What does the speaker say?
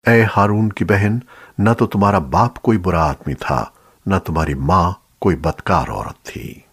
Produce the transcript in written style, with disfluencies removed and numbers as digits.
ए हारून की बहन, न तो तुम्हारा बाप कोई बुरा आदमी था, न तुम्हारी माँ कोई बदकार औरत थी।